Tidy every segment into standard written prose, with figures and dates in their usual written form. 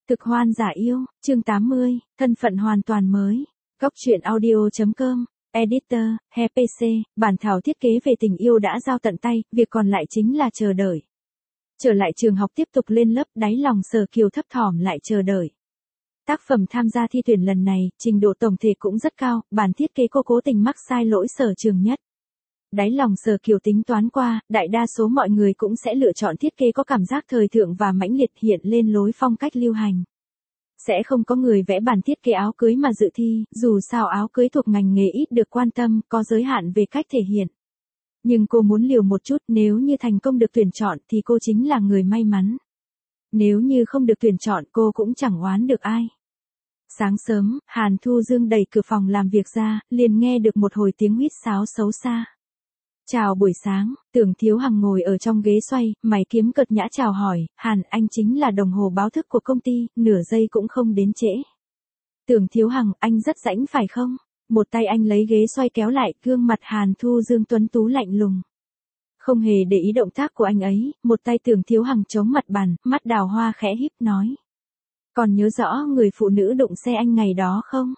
Cực hoan giả yêu, chương 80, thân phận hoàn toàn mới. Góc truyện audio.com, editor, HPC, bản thảo thiết kế về tình yêu đã giao tận tay, việc còn lại chính là chờ đợi. Trở lại trường học tiếp tục lên lớp, đáy lòng Sở Kiều thấp thỏm lại chờ đợi. Tác phẩm tham gia thi tuyển lần này, trình độ tổng thể cũng rất cao, bản thiết kế cô cố tình mắc sai lỗi sở trường nhất. Đáy lòng Sở Kiều tính toán qua, đại đa số mọi người cũng sẽ lựa chọn thiết kế có cảm giác thời thượng và mãnh liệt hiện lên lối phong cách lưu hành. Sẽ không có người vẽ bản thiết kế áo cưới mà dự thi, dù sao áo cưới thuộc ngành nghề ít được quan tâm, có giới hạn về cách thể hiện. Nhưng cô muốn liều một chút, nếu như thành công được tuyển chọn thì cô chính là người may mắn. Nếu như không được tuyển chọn cô cũng chẳng oán được ai. Sáng sớm, Hàn Thu Dương đẩy cửa phòng làm việc ra, liền nghe được một hồi tiếng huýt sáo xấu xa. Chào buổi sáng, Tưởng Thiếu Hằng ngồi ở trong ghế xoay, mày kiếm cợt nhã chào hỏi, Hàn anh chính là đồng hồ báo thức của công ty, nửa giây cũng không đến trễ. Tưởng Thiếu Hằng, anh rất rãnh phải không? Một tay anh lấy ghế xoay kéo lại, gương mặt Hàn Thu Dương tuấn tú lạnh lùng. Không hề để ý động tác của anh ấy, một tay Tưởng Thiếu Hằng chống mặt bàn, mắt đào hoa khẽ híp nói. Còn nhớ rõ người phụ nữ đụng xe anh ngày đó không?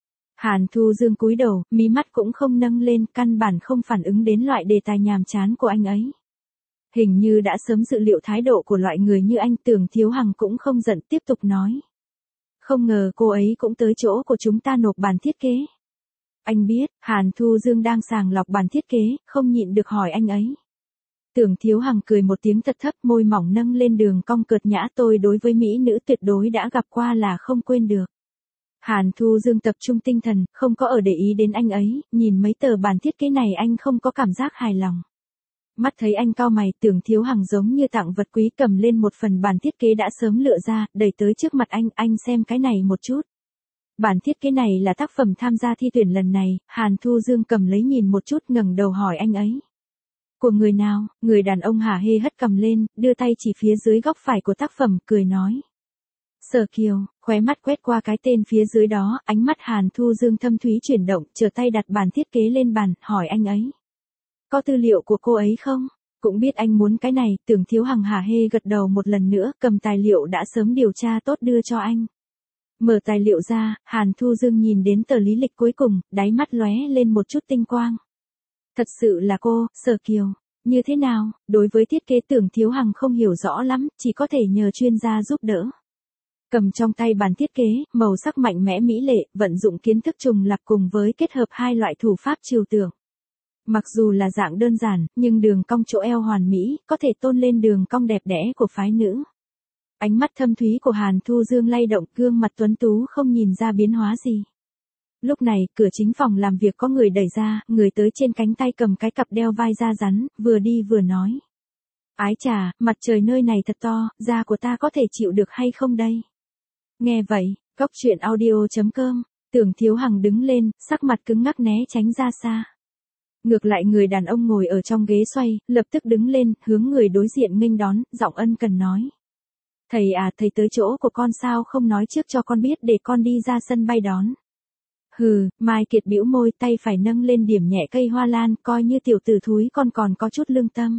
Hàn Thu Dương cúi đầu, mí mắt cũng không nâng lên, căn bản không phản ứng đến loại đề tài nhàm chán của anh ấy. Hình như đã sớm dự liệu thái độ của loại người như anh. Tưởng Thiếu Hằng cũng không giận, tiếp tục nói. Không ngờ cô ấy cũng tới chỗ của chúng ta nộp bản thiết kế. Anh biết, Hàn Thu Dương đang sàng lọc bản thiết kế, không nhịn được hỏi anh ấy. Tưởng Thiếu Hằng cười một tiếng thật thấp, môi mỏng nâng lên đường cong cợt nhã, tôi đối với mỹ nữ tuyệt đối đã gặp qua là không quên được. Hàn Thu Dương tập trung tinh thần, không có ở để ý đến anh ấy, nhìn mấy tờ bản thiết kế này anh không có cảm giác hài lòng. Mắt thấy anh cau mày, Tưởng Thiếu Hằng giống như tặng vật quý cầm lên một phần bản thiết kế đã sớm lựa ra, đẩy tới trước mặt anh xem cái này một chút. Bản thiết kế này là tác phẩm tham gia thi tuyển lần này, Hàn Thu Dương cầm lấy nhìn một chút, ngẩng đầu hỏi anh ấy. Của người nào? Người đàn ông hả hê hất cầm lên, đưa tay chỉ phía dưới góc phải của tác phẩm, cười nói. Sở Kiều, khóe mắt quét qua cái tên phía dưới đó, ánh mắt Hàn Thu Dương thâm thúy chuyển động, trở tay đặt bản thiết kế lên bàn, hỏi anh ấy. Có tư liệu của cô ấy không? Cũng biết anh muốn cái này. Tưởng Thiếu Hằng hả hê gật đầu một lần nữa, cầm tài liệu đã sớm điều tra tốt đưa cho anh. Mở tài liệu ra, Hàn Thu Dương nhìn đến tờ lý lịch cuối cùng, đáy mắt lóe lên một chút tinh quang. Thật sự là cô, Sở Kiều. Như thế nào? Đối với thiết kế Tưởng Thiếu Hằng không hiểu rõ lắm, chỉ có thể nhờ chuyên gia giúp đỡ. Cầm trong tay bản thiết kế, màu sắc mạnh mẽ mỹ lệ, vận dụng kiến thức trùng lặp cùng với kết hợp hai loại thủ pháp trừu tượng. Mặc dù là dạng đơn giản, nhưng đường cong chỗ eo hoàn mỹ, có thể tôn lên đường cong đẹp đẽ của phái nữ. Ánh mắt thâm thúy của Hàn Thu Dương lay động, gương mặt tuấn tú không nhìn ra biến hóa gì. Lúc này, cửa chính phòng làm việc có người đẩy ra, người tới trên cánh tay cầm cái cặp đeo vai da rắn, vừa đi vừa nói. Ái chà, mặt trời nơi này thật to, da của ta có thể chịu được hay không đây? Nghe vậy, góc truyện audio.com, Tưởng Thiếu Hằng đứng lên, sắc mặt cứng ngắc né tránh ra xa. Ngược lại người đàn ông ngồi ở trong ghế xoay, lập tức đứng lên, hướng người đối diện nghênh đón, giọng ân cần nói. Thầy à, thầy tới chỗ của con sao không nói trước cho con biết để con đi ra sân bay đón. Hừ, Mai Kiệt bĩu môi, tay phải nâng lên điểm nhẹ cây hoa lan, coi như tiểu tử thúi con còn có chút lương tâm.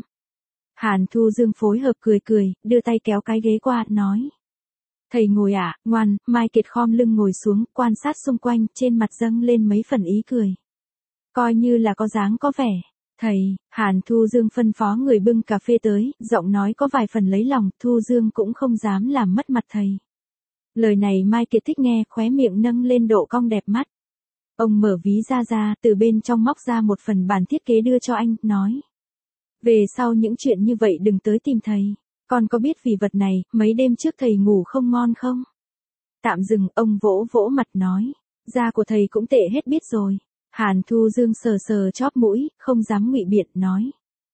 Hàn Thu Dương phối hợp cười, đưa tay kéo cái ghế qua, nói. Thầy ngồi ạ, ngoan. Mai Kiệt khom lưng ngồi xuống, quan sát xung quanh, trên mặt dâng lên mấy phần ý cười. Coi như là có dáng có vẻ. Thầy, Hàn Thu Dương phân phó người bưng cà phê tới, giọng nói có vài phần lấy lòng, Thu Dương cũng không dám làm mất mặt thầy. Lời này Mai Kiệt thích nghe, khóe miệng nâng lên độ cong đẹp mắt. Ông mở ví ra, từ bên trong móc ra một phần bản thiết kế đưa cho anh, nói. Về sau những chuyện như vậy đừng tới tìm thầy. Con có biết vì vật này, mấy đêm trước thầy ngủ không ngon không? Tạm dừng, ông vỗ vỗ mặt nói. Da của thầy cũng tệ hết biết rồi. Hàn Thu Dương sờ chóp mũi, không dám ngụy biện, nói.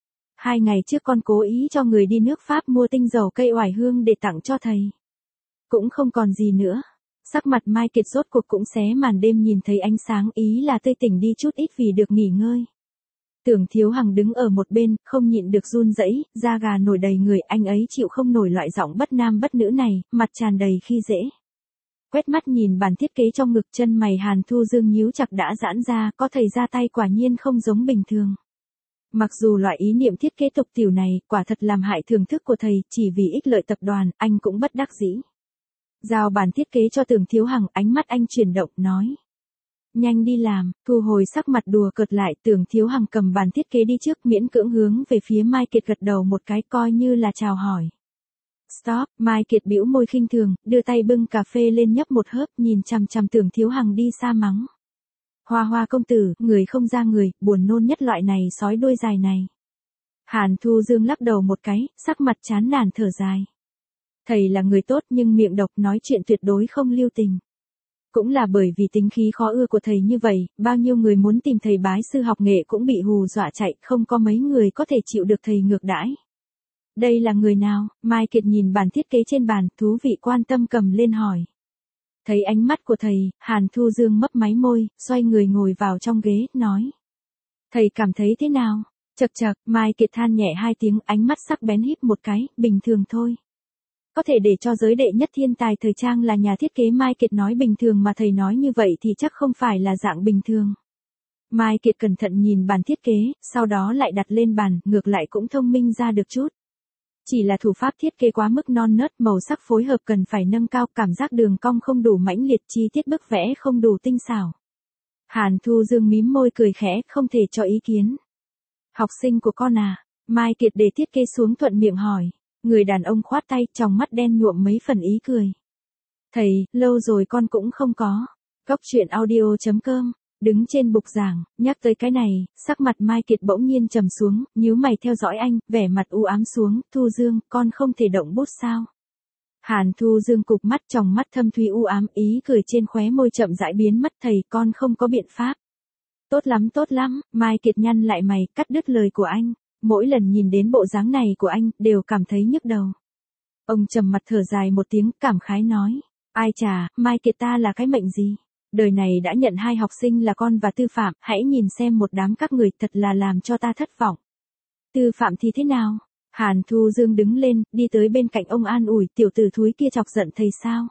2 ngày trước con cố ý cho người đi nước Pháp mua tinh dầu cây oải hương để tặng cho thầy. Cũng không còn gì nữa. Sắc mặt Mai Kiệt rốt cuộc cũng xé màn đêm nhìn thấy ánh sáng, ý là tươi tỉnh đi chút ít vì được nghỉ ngơi. Tưởng Thiếu Hằng đứng ở một bên, không nhịn được run rẩy, da gà nổi đầy người, anh ấy chịu không nổi loại giọng bất nam bất nữ này, mặt tràn đầy khi dễ. Quét mắt nhìn bản thiết kế trong ngực, chân mày Hàn Thu Dương nhíu chặt đã giãn ra, có thầy ra tay quả nhiên không giống bình thường. Mặc dù loại ý niệm thiết kế tục tiểu này, quả thật làm hại thưởng thức của thầy, chỉ vì ích lợi tập đoàn, anh cũng bất đắc dĩ. Giao bản thiết kế cho Tưởng Thiếu Hằng, ánh mắt anh chuyển động, nói. Nhanh đi làm, thu hồi sắc mặt đùa cợt lại, Tưởng Thiếu Hằng cầm bản thiết kế đi trước, miễn cưỡng hướng về phía Mai Kiệt gật đầu một cái coi như là chào hỏi. Stop, Mai Kiệt bĩu môi khinh thường, đưa tay bưng cà phê lên nhấp một hớp, nhìn chằm chằm Tưởng Thiếu Hằng đi xa mắng. Hoa Hoa công tử, người không ra người, buồn nôn nhất loại này sói đuôi dài này. Hàn Thu Dương lắc đầu một cái, sắc mặt chán nản thở dài. Thầy là người tốt nhưng miệng độc, nói chuyện tuyệt đối không lưu tình. Cũng là bởi vì tính khí khó ưa của thầy như vậy, bao nhiêu người muốn tìm thầy bái sư học nghệ cũng bị hù dọa chạy, không có mấy người có thể chịu được thầy ngược đãi. Đây là người nào? Mai Kiệt nhìn bản thiết kế trên bàn, thú vị quan tâm cầm lên hỏi. Thấy ánh mắt của thầy, Hàn Thu Dương mấp máy môi, xoay người ngồi vào trong ghế, nói. Thầy cảm thấy thế nào? Chậc chậc, Mai Kiệt than nhẹ hai tiếng, ánh mắt sắc bén híp một cái, bình thường thôi. Có thể để cho giới đệ nhất thiên tài thời trang là nhà thiết kế Mai Kiệt nói bình thường mà thầy nói như vậy thì chắc không phải là dạng bình thường. Mai Kiệt cẩn thận nhìn bản thiết kế, sau đó lại đặt lên bàn, ngược lại cũng thông minh ra được chút. Chỉ là thủ pháp thiết kế quá mức non nớt, màu sắc phối hợp cần phải nâng cao, cảm giác đường cong không đủ mãnh liệt, chi tiết bức vẽ không đủ tinh xảo. Hàn Thu Dương mím môi cười khẽ, không thể cho ý kiến. Học sinh của con à? Mai Kiệt để thiết kế xuống thuận miệng hỏi. Người đàn ông khoát tay, trong mắt đen nhuộm mấy phần ý cười. Thầy, lâu rồi con cũng không có. Góc truyện audio.com. Đứng trên bục giảng, nhắc tới cái này, sắc mặt Mai Kiệt bỗng nhiên trầm xuống, nhíu mày theo dõi anh, vẻ mặt u ám xuống. Thu Dương, con không thể động bút sao? Hàn Thu Dương cụp mắt, trong mắt thâm thúy u ám, ý cười trên khóe môi chậm rãi biến mất. Thầy, con không có biện pháp. Tốt lắm, Mai Kiệt nhăn lại mày, cắt đứt lời của anh. Mỗi lần nhìn đến bộ dáng này của anh, đều cảm thấy nhức đầu. Ông trầm mặt thở dài một tiếng, cảm khái nói. Ai chà, Mai Kiệt ta là cái mệnh gì? Đời này đã nhận hai học sinh là con và Tư Phạm, hãy nhìn xem một đám các người, thật là làm cho ta thất vọng. Tư Phạm thì thế nào? Hàn Thu Dương đứng lên, đi tới bên cạnh ông an ủi, tiểu tử thúi kia chọc giận thầy sao?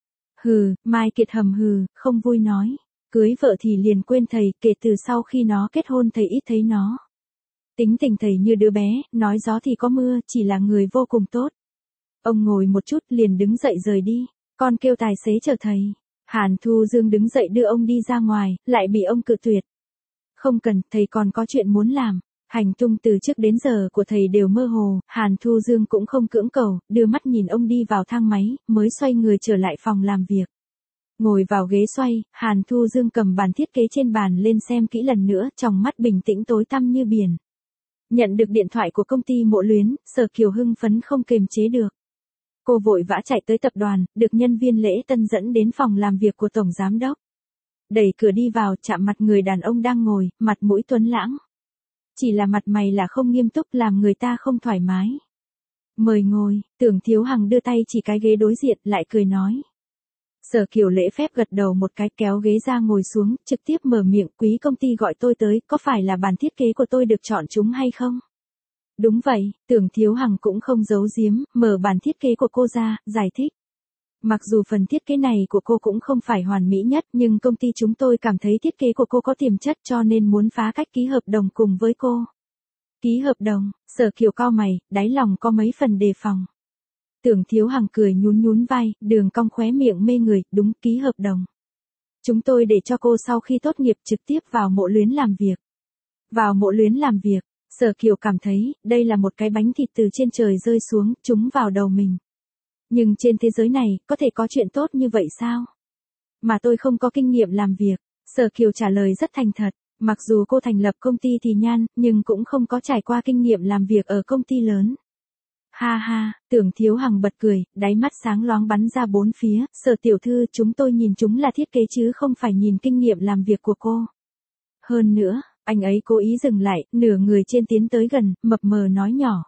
Hừ, Mai Kiệt hầm hừ, không vui nói. Cưới vợ thì liền quên thầy, kể từ sau khi nó kết hôn thầy ít thấy nó. Tính tình thầy như đứa bé, nói gió thì có mưa, chỉ là người vô cùng tốt. Ông ngồi một chút liền đứng dậy rời đi, con kêu tài xế chở thầy. Hàn Thu Dương đứng dậy đưa ông đi ra ngoài, lại bị ông cự tuyệt. Không cần, thầy còn có chuyện muốn làm. Hành tung từ trước đến giờ của thầy đều mơ hồ, Hàn Thu Dương cũng không cưỡng cầu, đưa mắt nhìn ông đi vào thang máy, mới xoay người trở lại phòng làm việc. Ngồi vào ghế xoay, Hàn Thu Dương cầm bản thiết kế trên bàn lên xem kỹ lần nữa, trong mắt bình tĩnh tối tăm như biển. Nhận được điện thoại của công ty Mộ Luyến, Sở Kiều hưng phấn không kềm chế được. Cô vội vã chạy tới tập đoàn, được nhân viên lễ tân dẫn đến phòng làm việc của Tổng Giám Đốc. Đẩy cửa đi vào, chạm mặt người đàn ông đang ngồi, mặt mũi tuấn lãng. Chỉ là mặt mày là không nghiêm túc, làm người ta không thoải mái. Mời ngồi, Tưởng Thiếu Hằng đưa tay chỉ cái ghế đối diện, lại cười nói. Sở Kiều lễ phép gật đầu một cái, kéo ghế ra ngồi xuống, trực tiếp mở miệng, quý công ty gọi tôi tới, có phải là bản thiết kế của tôi được chọn chúng hay không? Đúng vậy, Tưởng Thiếu Hằng cũng không giấu giếm, mở bản thiết kế của cô ra, giải thích. Mặc dù phần thiết kế này của cô cũng không phải hoàn mỹ nhất, nhưng công ty chúng tôi cảm thấy thiết kế của cô có tiềm chất cho nên muốn phá cách ký hợp đồng cùng với cô. Ký hợp đồng, Sở Kiều cau mày, đáy lòng có mấy phần đề phòng. Tưởng Thiếu Hằng cười nhún nhún vai, đường cong khóe miệng mê người, đúng, ký hợp đồng. Chúng tôi để cho cô sau khi tốt nghiệp trực tiếp vào Mộ Luyến làm việc. Vào Mộ Luyến làm việc, Sở Kiều cảm thấy, đây là một cái bánh thịt từ trên trời rơi xuống, trúng vào đầu mình. Nhưng trên thế giới này, có thể có chuyện tốt như vậy sao? Mà tôi không có kinh nghiệm làm việc. Sở Kiều trả lời rất thành thật, mặc dù cô thành lập công ty thì nhan, nhưng cũng không có trải qua kinh nghiệm làm việc ở công ty lớn. Ha ha, Tưởng Thiếu Hằng bật cười, đáy mắt sáng loáng bắn ra bốn phía, Sở tiểu thư, chúng tôi nhìn chúng là thiết kế chứ không phải nhìn kinh nghiệm làm việc của cô. Hơn nữa, anh ấy cố ý dừng lại, nửa người trên tiến tới gần, mập mờ nói nhỏ.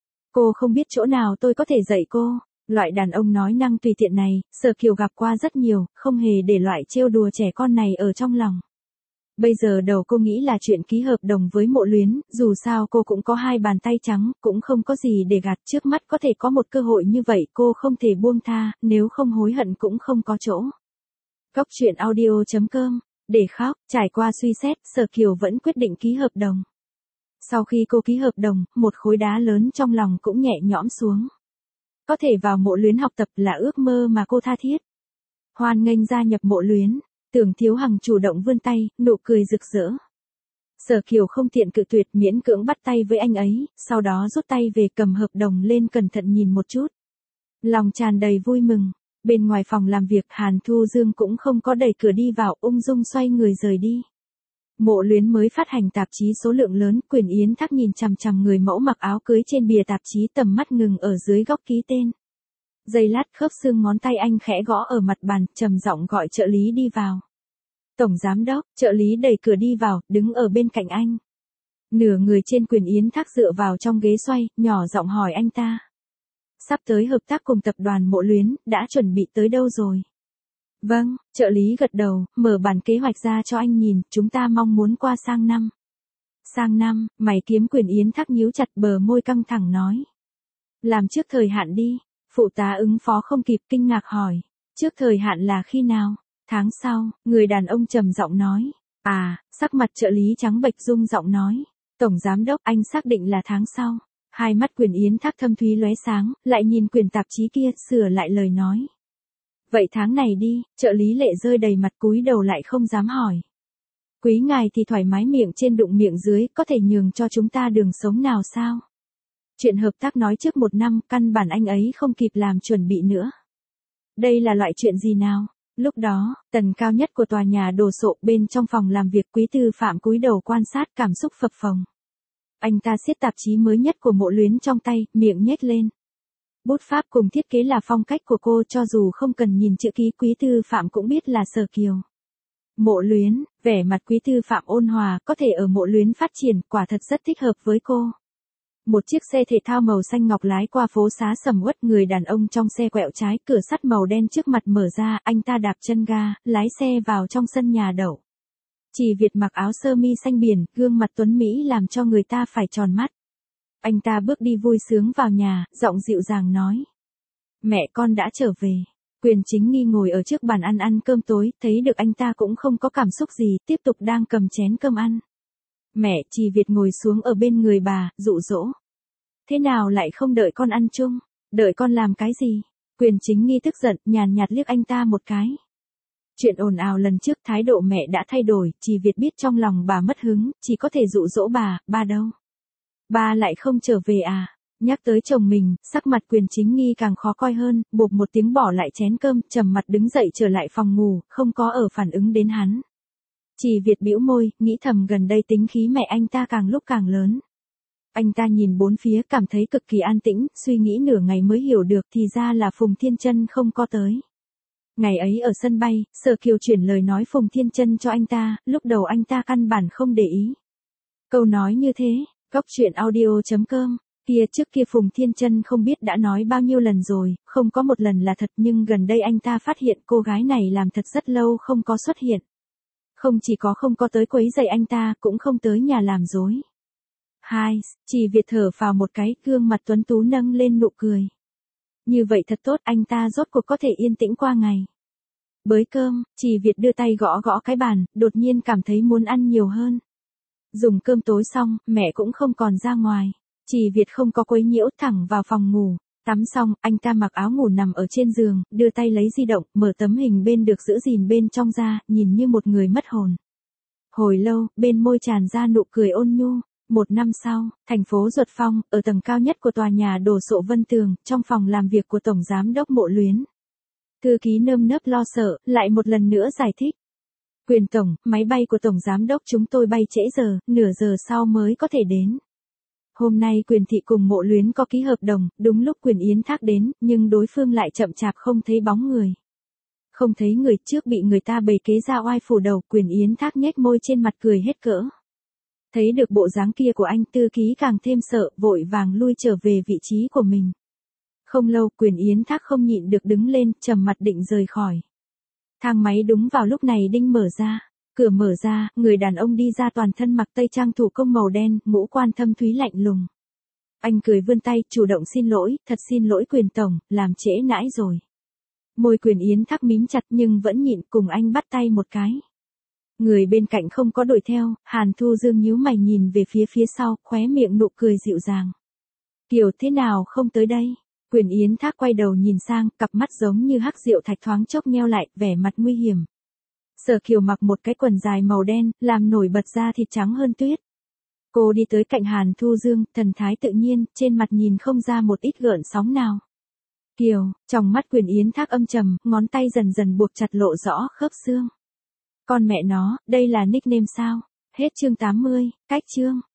Cô không biết chỗ nào tôi có thể dạy cô. Loại đàn ông nói năng tùy tiện này, Sở Kiều gặp qua rất nhiều, không hề để loại trêu đùa trẻ con này ở trong lòng. Bây giờ đầu cô nghĩ là chuyện ký hợp đồng với Mộ Luyến, dù sao cô cũng có hai bàn tay trắng, cũng không có gì để gạt, trước mắt có thể có một cơ hội như vậy, cô không thể buông tha, nếu không hối hận cũng không có chỗ. Góc truyện audio.com, để khóc, trải qua suy xét, Sở Kiều vẫn quyết định ký hợp đồng. Sau khi cô ký hợp đồng, một khối đá lớn trong lòng cũng nhẹ nhõm xuống. Có thể vào Mộ Luyến học tập là ước mơ mà cô tha thiết. Hoan nghênh gia nhập Mộ Luyến, Tưởng Thiếu Hằng chủ động vươn tay, nụ cười rực rỡ. Sở Kiều không tiện cự tuyệt, miễn cưỡng bắt tay với anh ấy, sau đó rút tay về cầm hợp đồng lên cẩn thận nhìn một chút. Lòng tràn đầy vui mừng. Bên ngoài phòng làm việc, Hàn Thu Dương cũng không có đẩy cửa đi vào, ung dung xoay người rời đi. Mộ Luyến mới phát hành tạp chí số lượng lớn, Quyền Yến Thác nhìn chằm chằm người mẫu mặc áo cưới trên bìa tạp chí, tầm mắt ngừng ở dưới góc ký tên. Giây lát, khớp xương ngón tay anh khẽ gõ ở mặt bàn, trầm giọng gọi trợ lý đi vào. Tổng giám đốc, trợ lý đẩy cửa đi vào, đứng ở bên cạnh anh. Nửa người trên Quyền Yến Thác dựa vào trong ghế xoay, nhỏ giọng hỏi anh ta. Sắp tới hợp tác cùng tập đoàn Mộ Luyến, đã chuẩn bị tới đâu rồi? Vâng, trợ lý gật đầu, mở bản kế hoạch ra cho anh nhìn, chúng ta mong muốn qua sang năm. Sang năm, mày kiếm Quyền Yến Thác nhíu chặt bờ môi căng thẳng nói. Làm trước thời hạn đi, phụ tá ứng phó không kịp kinh ngạc hỏi. Trước thời hạn là khi nào? Tháng sau, người đàn ông trầm giọng nói. À, sắc mặt trợ lý trắng bệch rung giọng nói. Tổng giám đốc, anh xác định là tháng sau. Hai mắt Quyền Yến Thác thâm thúy lóe sáng, lại nhìn quyển tạp chí kia, sửa lại lời nói. Vậy tháng này đi, trợ lý lệ rơi đầy mặt cúi đầu lại không dám hỏi. Quý ngài thì thoải mái miệng trên đụng miệng dưới, có thể nhường cho chúng ta đường sống nào sao? Chuyện hợp tác nói trước 1 năm, căn bản anh ấy không kịp làm chuẩn bị nữa. Đây là loại chuyện gì nào? Lúc đó, tầng cao nhất của tòa nhà đồ sộ, bên trong phòng làm việc Quý Tư Phạm cúi đầu quan sát, cảm xúc phập phồng. Anh ta siết tạp chí mới nhất của Mộ Luyến trong tay, miệng nhếch lên. Bút pháp cùng thiết kế là phong cách của cô, cho dù không cần nhìn chữ ký, Quý Tư Phạm cũng biết là Sở Kiều. Mộ Luyến, vẻ mặt Quý Tư Phạm ôn hòa, có thể ở Mộ Luyến phát triển, quả thật rất thích hợp với cô. Một chiếc xe thể thao màu xanh ngọc lái qua phố xá sầm uất, người đàn ông trong xe quẹo trái, cửa sắt màu đen trước mặt mở ra, anh ta đạp chân ga, lái xe vào trong sân nhà đậu. Chỉ Việt mặc áo sơ mi xanh biển, gương mặt tuấn Mỹ làm cho người ta phải tròn mắt. Anh ta bước đi vui sướng vào nhà, giọng dịu dàng nói. Mẹ con đã trở về. Quyền Chính Nghi ngồi ở trước bàn ăn cơm tối, thấy được anh ta cũng không có cảm xúc gì, tiếp tục đang cầm chén cơm ăn. Mẹ, Chỉ Việt ngồi xuống ở bên người bà, dụ dỗ. Thế nào lại không đợi con ăn chung? Đợi con làm cái gì? Quyền Chính Nghi tức giận, nhàn nhạt liếc anh ta một cái. Chuyện ồn ào lần trước, thái độ mẹ đã thay đổi, Chỉ Việt biết trong lòng bà mất hứng, chỉ có thể dụ dỗ bà, ba đâu? Ba lại không trở về à? Nhắc tới chồng mình, sắc mặt Quyền Chính Nghi càng khó coi hơn, bộp một tiếng bỏ lại chén cơm, trầm mặt đứng dậy trở lại phòng ngủ, không có ở phản ứng đến hắn. Chỉ Việt bĩu môi, nghĩ thầm gần đây tính khí mẹ anh ta càng lúc càng lớn. Anh ta nhìn bốn phía, cảm thấy cực kỳ an tĩnh, suy nghĩ nửa ngày mới hiểu được thì ra là Phùng Thiên Chân không có tới. Ngày ấy ở sân bay, Sở Kiều chuyển lời nói Phùng Thiên Chân cho anh ta, lúc đầu anh ta căn bản không để ý. Câu nói như thế, goctruyện.audio.com, trước kia Phùng Thiên Chân không biết đã nói bao nhiêu lần rồi, không có một lần là thật, nhưng gần đây anh ta phát hiện cô gái này làm thật rất lâu không có xuất hiện. Không chỉ có không có tới quấy rầy anh ta, cũng không tới nhà làm rối. Chỉ Việt thở vào một cái, gương mặt tuấn tú nâng lên nụ cười. Như vậy thật tốt, anh ta rốt cuộc có thể yên tĩnh qua ngày. Bới cơm, Chỉ Việt đưa tay gõ gõ cái bàn, đột nhiên cảm thấy muốn ăn nhiều hơn. Dùng cơm tối xong, mẹ cũng không còn ra ngoài. Chỉ Việt không có quấy nhiễu, thẳng vào phòng ngủ. Tắm xong, anh ta mặc áo ngủ nằm ở trên giường, đưa tay lấy di động, mở tấm hình bên được giữ gìn bên trong ra, nhìn như một người mất hồn. Hồi lâu, bên môi tràn ra nụ cười ôn nhu. 1 năm sau, thành phố Duật Phong, ở tầng cao nhất của tòa nhà đồ sộ Vân Tường, trong phòng làm việc của Tổng Giám đốc Mộ Luyến. Thư ký nơm nớp lo sợ, lại một lần nữa giải thích. Quyền Tổng, máy bay của Tổng Giám đốc chúng tôi bay trễ giờ, nửa giờ sau mới có thể đến. Hôm nay Quyền Thị cùng Mộ Luyến có ký hợp đồng, đúng lúc Quyền Yến Thác đến, nhưng đối phương lại chậm chạp không thấy bóng người. Không thấy người, trước bị người ta bày kế ra oai phủ đầu, Quyền Yến Thác nhếch môi trên mặt cười hết cỡ. Thấy được bộ dáng kia của anh, thư ký càng thêm sợ, vội vàng lui trở về vị trí của mình. Không lâu, Quyền Yến Thác không nhịn được đứng lên, trầm mặt định rời khỏi. Thang máy đúng vào lúc này đinh mở ra. Cửa mở ra, người đàn ông đi ra toàn thân mặc tây trang thủ công màu đen, ngũ quan thâm thúy lạnh lùng. Anh cười vươn tay, chủ động xin lỗi, thật xin lỗi Quyền Tổng, làm trễ nãi rồi. Môi Quyền Yến Thác mím chặt nhưng vẫn nhịn, cùng anh bắt tay một cái. Người bên cạnh không có đuổi theo, Hàn Thu Dương nhíu mày nhìn về phía sau, khóe miệng nụ cười dịu dàng. Kiều thế nào không tới đây? Quyền Yến Thác quay đầu nhìn sang, cặp mắt giống như hắc rượu thạch thoáng chốc nheo lại, vẻ mặt nguy hiểm. Sở Kiều mặc một cái quần dài màu đen, làm nổi bật da thịt trắng hơn tuyết. Cô đi tới cạnh Hàn Thu Dương, thần thái tự nhiên, trên mặt nhìn không ra một ít gợn sóng nào. Kiều, trong mắt Quyền Yến Thác âm trầm, ngón tay dần dần buộc chặt lộ rõ khớp xương. Con mẹ nó, đây là nickname sao? Hết chương 80, cách chương.